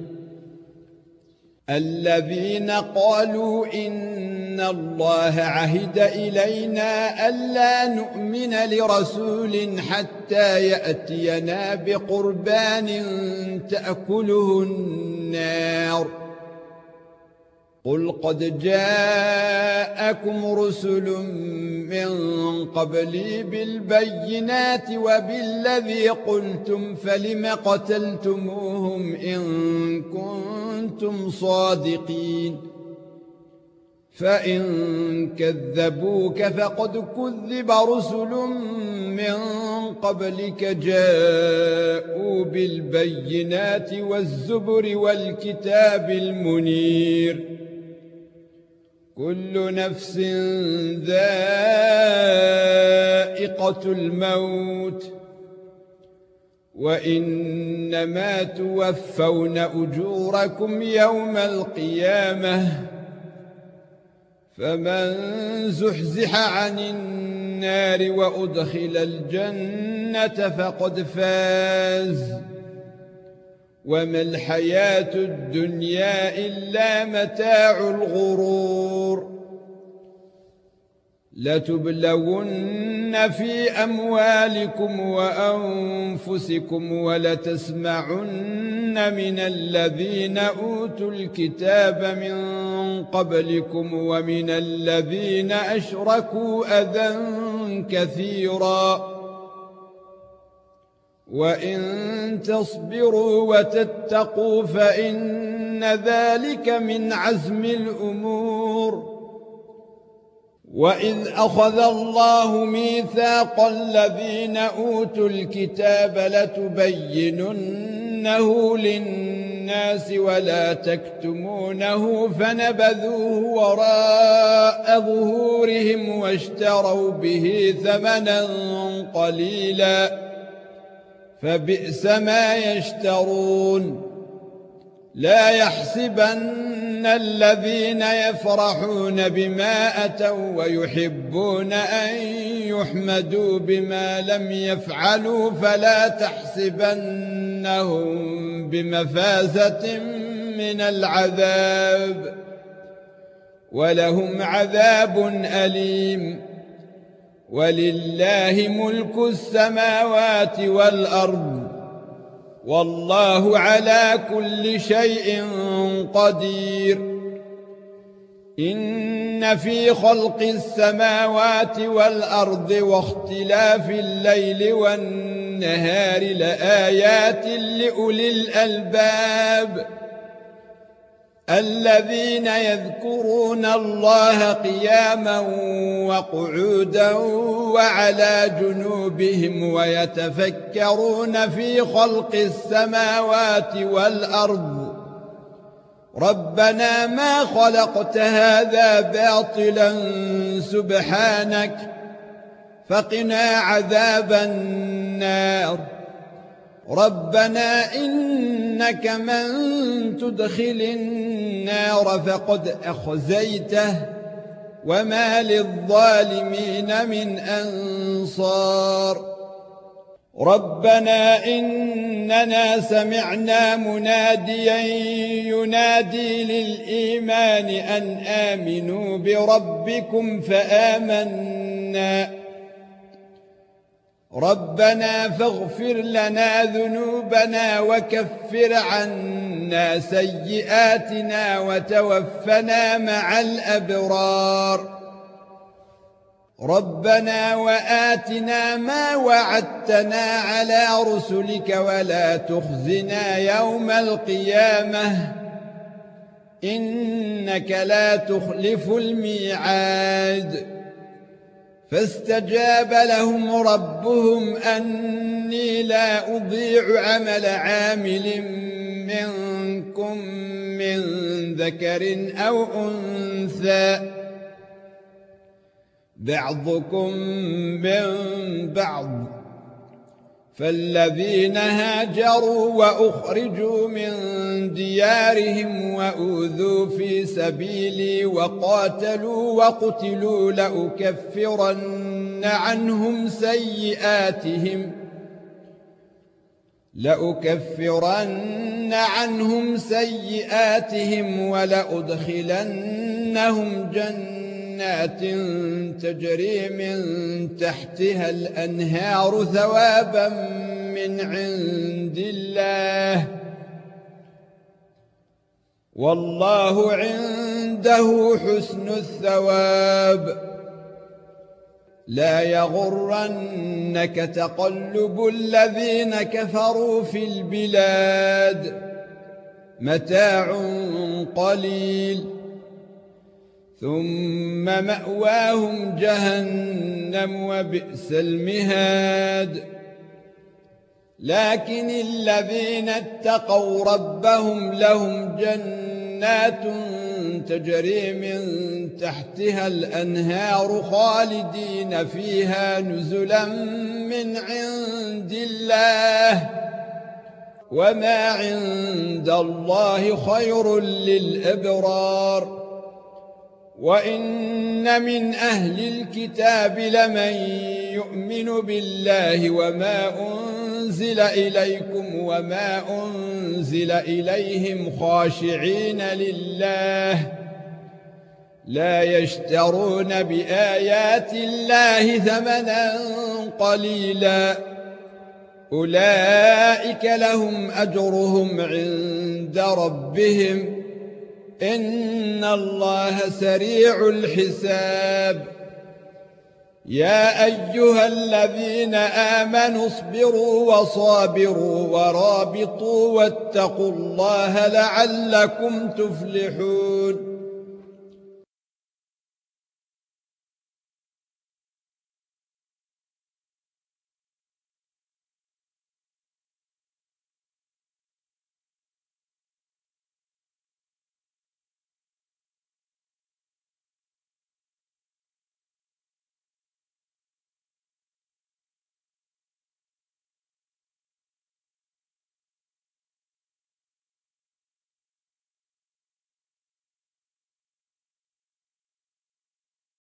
الذين قالوا إن الله عهد إلينا ألا نؤمن لرسول حتى يأتينا بقربان تأكله النار قل قد جاءكم رسل من قبلي بالبينات وبالذي قلتم فلم قتلتموهم إن كنتم صادقين فإن كذبوك فقد كذب رسل من قبلك جاءوا بالبينات والزبر والكتاب المنير كل نفس ذائقة الموت وإنما توفون أجوركم يوم القيامة فمن زحزح عن النار وأدخل الجنة فقد فاز وما الحياة الدنيا إلا متاع الغرور لتبلون في أموالكم وأنفسكم ولتسمعن من الذين أوتوا الكتاب من قبلكم ومن الذين أشركوا أذى كثيرا وإن تصبروا وتتقوا فإن ذلك من عزم الأمور وإذ أخذ الله ميثاق الذين أوتوا الكتاب لتبيننه للناس ولا تكتمونه فنبذوه وراء ظهورهم واشتروا به ثمنا قليلا فبئس ما يشترون لا يحسبن الذين يفرحون بما أتوا ويحبون أن يحمدوا بما لم يفعلوا فلا تحسبنهم بمفازة من العذاب ولهم عذاب أليم ولله ملك السماوات والأرض والله على كل شيء قدير إن في خلق السماوات والأرض واختلاف الليل والنهار لآيات لأولي الألباب الذين يذكرون الله قياما وقعودا وعلى جنوبهم ويتفكرون في خلق السماوات والأرض ربنا ما خلقت هذا باطلا سبحانك فقنا عذاب النار ربنا إنك من تدخل النار فقد أخزيته وما للظالمين من أنصار ربنا إننا سمعنا مناديا ينادي للإيمان أن آمنوا بربكم فآمنا ربنا فاغفر لنا ذنوبنا وكفر عنا سيئاتنا وتوفنا مع الأبرار ربنا وآتنا ما وعدتنا على رسلك ولا تخزنا يوم القيامة إنك لا تخلف الميعاد فاستجاب لهم ربهم أني لا أضيع عمل عامل منكم من ذكر أو أنثى بعضكم من بعض فالذين هاجروا وأخرجوا من ديارهم وأوذوا في سبيلي وقاتلوا وقتلوا لأكفرن عنهم سيئاتهم ولأدخلنهم جنات تجري من تحتها الأنهار ثوابا من عند الله والله عنده حسن الثواب لا يغرنك تقلب الذين كفروا في البلاد متاع قليل ثم مأواهم جهنم وبئس المهاد لكن الذين اتقوا ربهم لهم جنات تجري من تحتها الأنهار خالدين فيها نزلا من عند الله وما عند الله خير للأبرار وَإِنَّ مِنْ أَهْلِ الْكِتَابِ لَمَن يُؤْمِنُ بِاللَّهِ وَمَا أُنْزِلَ إِلَيْكُمْ وَمَا أُنْزِلَ إِلَيْهِمْ خَاشِعِينَ لِلَّهِ لا يشترون بآيات الله ثمنا قليلا أولئك لهم أجرهم عند ربهم إن الله سريع الحساب يا أيها الذين آمنوا اصبروا وصابروا ورابطوا واتقوا الله لعلكم تفلحون